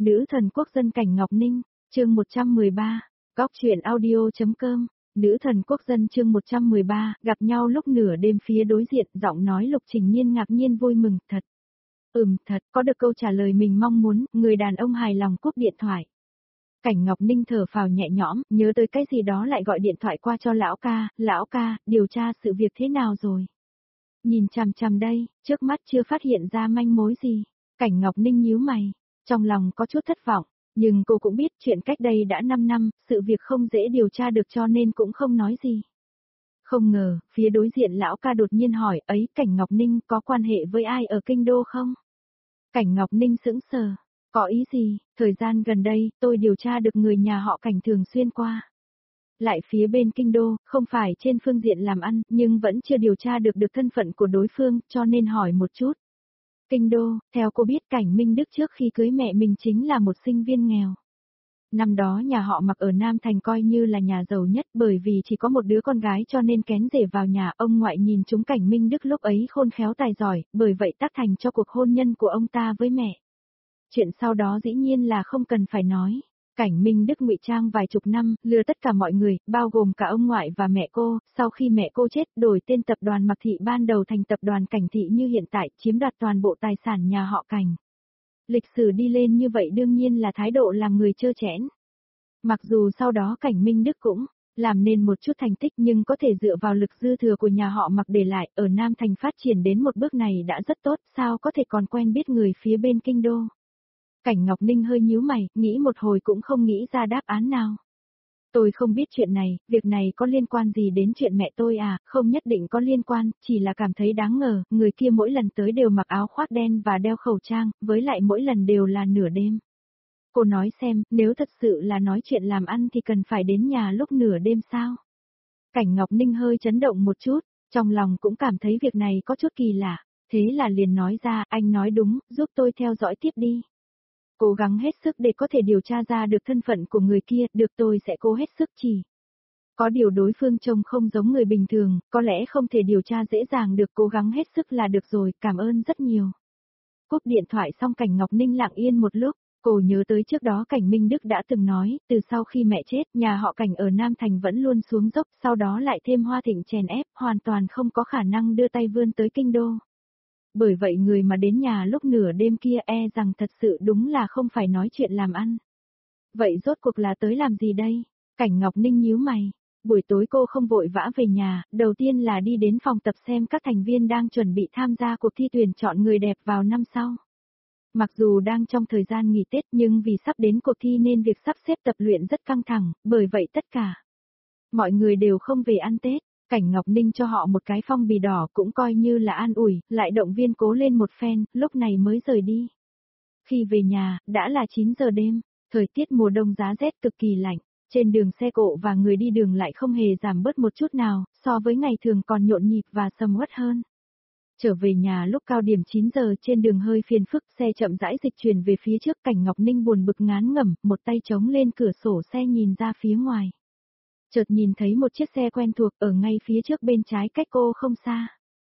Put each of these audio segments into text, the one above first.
Nữ thần quốc dân Cảnh Ngọc Ninh, chương 113, góc truyện audio.com, nữ thần quốc dân chương 113, gặp nhau lúc nửa đêm phía đối diện, giọng nói Lục Trình Nhiên ngạc nhiên vui mừng, thật. Thật, có được câu trả lời mình mong muốn, người đàn ông hài lòng cúp điện thoại. Cảnh Ngọc Ninh thở phào nhẹ nhõm, nhớ tới cái gì đó lại gọi điện thoại qua cho lão ca, điều tra sự việc thế nào rồi? Nhìn chằm chằm đây, trước mắt chưa phát hiện ra manh mối gì. Cảnh Ngọc Ninh nhíu mày, trong lòng có chút thất vọng, nhưng cô cũng biết chuyện cách đây đã 5 năm, sự việc không dễ điều tra được cho nên cũng không nói gì. Không ngờ, phía đối diện lão ca đột nhiên hỏi, ấy Cảnh Ngọc Ninh có quan hệ với ai ở kinh đô không? Cảnh Ngọc Ninh sững sờ, có ý gì, thời gian gần đây tôi điều tra được người nhà họ Cảnh thường xuyên qua. Lại phía bên kinh đô, không phải trên phương diện làm ăn, nhưng vẫn chưa điều tra được thân phận của đối phương, cho nên hỏi một chút. Kinh đô, theo cô biết Cảnh Minh Đức trước khi cưới mẹ mình chính là một sinh viên nghèo. Năm đó nhà họ Mặc ở Nam Thành coi như là nhà giàu nhất bởi vì chỉ có một đứa con gái cho nên kén rể vào nhà ông ngoại nhìn chúng Cảnh Minh Đức lúc ấy khôn khéo tài giỏi, bởi vậy tác thành cho cuộc hôn nhân của ông ta với mẹ. Chuyện sau đó dĩ nhiên là không cần phải nói. Cảnh Minh Đức ngụy trang vài chục năm, lừa tất cả mọi người, bao gồm cả ông ngoại và mẹ cô, sau khi mẹ cô chết, đổi tên tập đoàn Mặc Thị ban đầu thành tập đoàn Cảnh Thị như hiện tại, chiếm đoạt toàn bộ tài sản nhà họ Cảnh. Lịch sử đi lên như vậy đương nhiên là thái độ làm người trơ trẽn. Mặc dù sau đó Cảnh Minh Đức cũng làm nên một chút thành tích nhưng có thể dựa vào lực dư thừa của nhà họ Mặc để lại ở Nam Thành phát triển đến một bước này đã rất tốt, sao có thể còn quen biết người phía bên kinh đô. Cảnh Ngọc Ninh hơi nhíu mày, nghĩ một hồi cũng không nghĩ ra đáp án nào. Tôi không biết chuyện này, việc này có liên quan gì đến chuyện mẹ tôi à, không nhất định có liên quan, chỉ là cảm thấy đáng ngờ, người kia mỗi lần tới đều mặc áo khoác đen và đeo khẩu trang, với lại mỗi lần đều là nửa đêm. Cô nói xem, nếu thật sự là nói chuyện làm ăn thì cần phải đến nhà lúc nửa đêm sao? Cảnh Ngọc Ninh hơi chấn động một chút, trong lòng cũng cảm thấy việc này có chút kỳ lạ, thế là liền nói ra, anh nói đúng, giúp tôi theo dõi tiếp đi. Cố gắng hết sức để có thể điều tra ra được thân phận của người kia, được tôi sẽ cố hết sức chỉ. Có điều đối phương trông không giống người bình thường, có lẽ không thể điều tra dễ dàng được, cố gắng hết sức là được rồi, cảm ơn rất nhiều. Cúp điện thoại xong Cảnh Ngọc Ninh lặng yên một lúc, cô nhớ tới trước đó Cảnh Minh Đức đã từng nói, từ sau khi mẹ chết, nhà họ Cảnh ở Nam Thành vẫn luôn xuống dốc, sau đó lại thêm Hoa Thịnh chèn ép, hoàn toàn không có khả năng đưa tay vươn tới kinh đô. Bởi vậy người mà đến nhà lúc nửa đêm kia rằng thật sự đúng là không phải nói chuyện làm ăn. Vậy rốt cuộc là tới làm gì đây? Cảnh Ngọc Ninh nhíu mày. Buổi tối cô không vội vã về nhà, đầu tiên là đi đến phòng tập xem các thành viên đang chuẩn bị tham gia cuộc thi tuyển chọn người đẹp vào năm sau. Mặc dù đang trong thời gian nghỉ Tết nhưng vì sắp đến cuộc thi nên việc sắp xếp tập luyện rất căng thẳng, bởi vậy tất cả mọi người đều không về ăn Tết. Cảnh Ngọc Ninh cho họ một cái phong bì đỏ cũng coi như là an ủi, lại động viên cố lên một phen, lúc này mới rời đi. Khi về nhà, đã là 9 giờ đêm, thời tiết mùa đông giá rét cực kỳ lạnh, trên đường xe cộ và người đi đường lại không hề giảm bớt một chút nào, so với ngày thường còn nhộn nhịp và sầm uất hơn. Trở về nhà lúc cao điểm 9 giờ trên đường hơi phiền phức, xe chậm rãi dịch chuyển về phía trước, Cảnh Ngọc Ninh buồn bực ngán ngẩm, một tay chống lên cửa sổ xe nhìn ra phía ngoài. Chợt nhìn thấy một chiếc xe quen thuộc ở ngay phía trước bên trái cách cô không xa.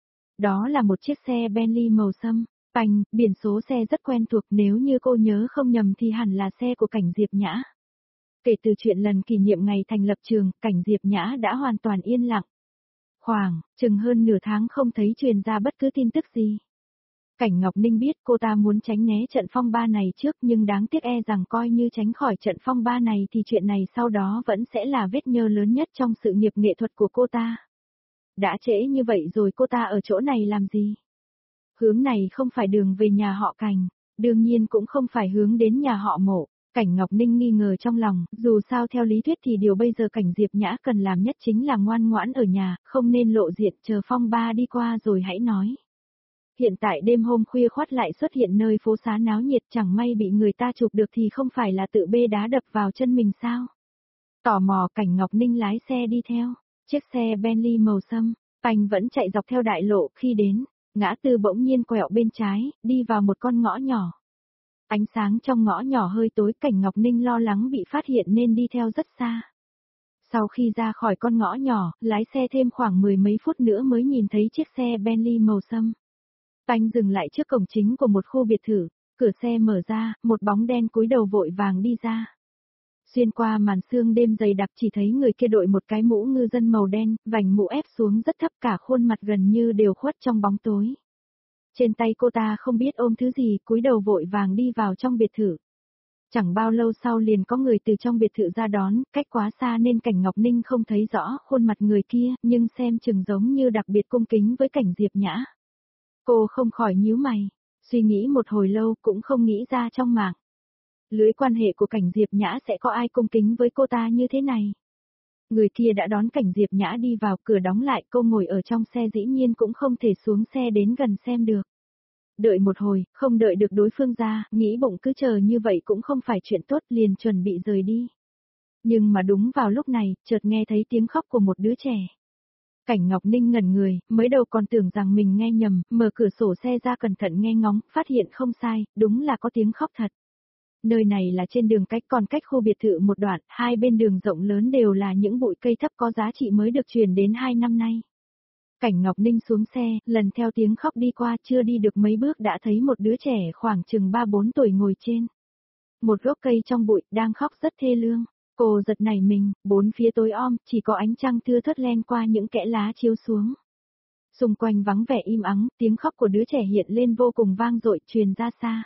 Đó là một chiếc xe Bentley màu sẫm, biển số xe rất quen thuộc, nếu như cô nhớ không nhầm thì hẳn là xe của Cảnh Diệp Nhã. Kể từ chuyện lần kỷ niệm ngày thành lập trường, Cảnh Diệp Nhã đã hoàn toàn yên lặng. Khoảng chừng hơn nửa tháng không thấy truyền ra bất cứ tin tức gì. Cảnh Ngọc Ninh biết cô ta muốn tránh né trận phong ba này trước nhưng đáng tiếc rằng coi như tránh khỏi trận phong ba này thì chuyện này sau đó vẫn sẽ là vết nhơ lớn nhất trong sự nghiệp nghệ thuật của cô ta. Đã trễ như vậy rồi cô ta ở chỗ này làm gì? Hướng này không phải đường về nhà họ Cảnh, đương nhiên cũng không phải hướng đến nhà họ Mộ. Cảnh Ngọc Ninh nghi ngờ trong lòng, dù sao theo lý thuyết thì điều bây giờ Cảnh Diệp Nhã cần làm nhất chính là ngoan ngoãn ở nhà, không nên lộ diện, chờ phong ba đi qua rồi hãy nói. Hiện tại đêm hôm khuya khoắt lại xuất hiện nơi phố xá náo nhiệt, chẳng may bị người ta chụp được thì không phải là tự bê đá đập vào chân mình sao? Tò mò Cảnh Ngọc Ninh lái xe đi theo, chiếc xe Bentley màu sẫm, vẫn chạy dọc theo đại lộ, khi đến ngã tư bỗng nhiên quẹo bên trái, đi vào một con ngõ nhỏ. Ánh sáng trong ngõ nhỏ hơi tối, Cảnh Ngọc Ninh lo lắng bị phát hiện nên đi theo rất xa. Sau khi ra khỏi con ngõ nhỏ, lái xe thêm khoảng 10 mấy phút nữa mới nhìn thấy chiếc xe Bentley màu sẫm. Dừng lại trước cổng chính của một khu biệt thự, Cửa xe mở ra, một bóng đen cúi đầu vội vàng đi ra. Xuyên qua màn sương đêm dày đặc chỉ thấy người kia đội một cái mũ ngư dân màu đen, vành mũ ép xuống rất thấp, cả khuôn mặt gần như đều khuất trong bóng tối. Trên tay cô ta không biết ôm thứ gì, cúi đầu vội vàng đi vào trong biệt thự. Chẳng bao lâu sau liền có người từ trong biệt thự ra đón, cách quá xa nên Cảnh Ngọc Ninh không thấy rõ khuôn mặt người kia, nhưng xem chừng giống như đặc biệt cung kính với Cảnh Diệp Nhã. Cô không khỏi nhíu mày, suy nghĩ một hồi lâu cũng không nghĩ ra trong mạng lưới quan hệ của Cảnh Diệp Nhã sẽ có ai cung kính với cô ta như thế này. Người kia đã đón Cảnh Diệp Nhã đi vào, cửa đóng lại, cô ngồi ở trong xe dĩ nhiên cũng không thể xuống xe đến gần xem được. Đợi một hồi, không đợi được đối phương ra, nghĩ bụng cứ chờ như vậy cũng không phải chuyện tốt, liền chuẩn bị rời đi. Nhưng mà đúng vào lúc này, chợt nghe thấy tiếng khóc của một đứa trẻ. Cảnh Ngọc Ninh ngẩn người, mới đầu còn tưởng rằng mình nghe nhầm, mở cửa sổ xe ra cẩn thận nghe ngóng, phát hiện không sai, đúng là có tiếng khóc thật. Nơi này là trên đường cách, còn cách khu biệt thự một đoạn, hai bên đường rộng lớn đều là những bụi cây thấp có giá trị mới được truyền đến 2 năm nay. Cảnh Ngọc Ninh xuống xe, lần theo tiếng khóc đi qua, chưa đi được mấy bước đã thấy một đứa trẻ khoảng chừng 3-4 tuổi ngồi trên một gốc cây trong bụi, đang khóc rất thê lương. Cô giật nảy mình, bốn phía tối om, chỉ có ánh trăng thưa thớt len qua những kẽ lá chiếu xuống. Xung quanh vắng vẻ im ắng, tiếng khóc của đứa trẻ hiện lên vô cùng vang dội, truyền ra xa.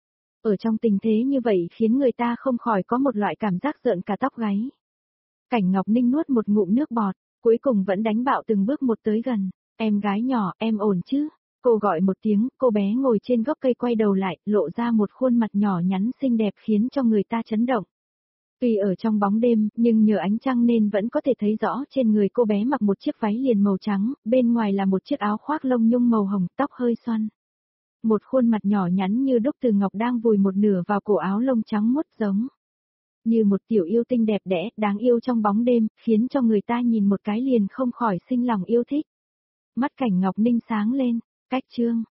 Ở trong tình thế như vậy khiến người ta không khỏi có một loại cảm giác rợn cả tóc gáy. Cảnh Ngọc Ninh nuốt một ngụm nước bọt, cuối cùng vẫn đánh bạo từng bước một tới gần. Em gái nhỏ, em ổn chứ? Cô gọi một tiếng, cô bé ngồi trên gốc cây quay đầu lại, lộ ra một khuôn mặt nhỏ nhắn xinh đẹp khiến cho người ta chấn động. Tuy ở trong bóng đêm, nhưng nhờ ánh trăng nên vẫn có thể thấy rõ trên người cô bé mặc một chiếc váy liền màu trắng, bên ngoài là một chiếc áo khoác lông nhung màu hồng, tóc hơi xoăn. Một khuôn mặt nhỏ nhắn như đúc từ ngọc đang vùi một nửa vào cổ áo lông trắng muốt giống như một tiểu yêu tinh đẹp đẽ, đáng yêu trong bóng đêm, khiến cho người ta nhìn một cái liền không khỏi sinh lòng yêu thích. Mắt Cảnh Ngọc Ninh sáng lên, cách chương.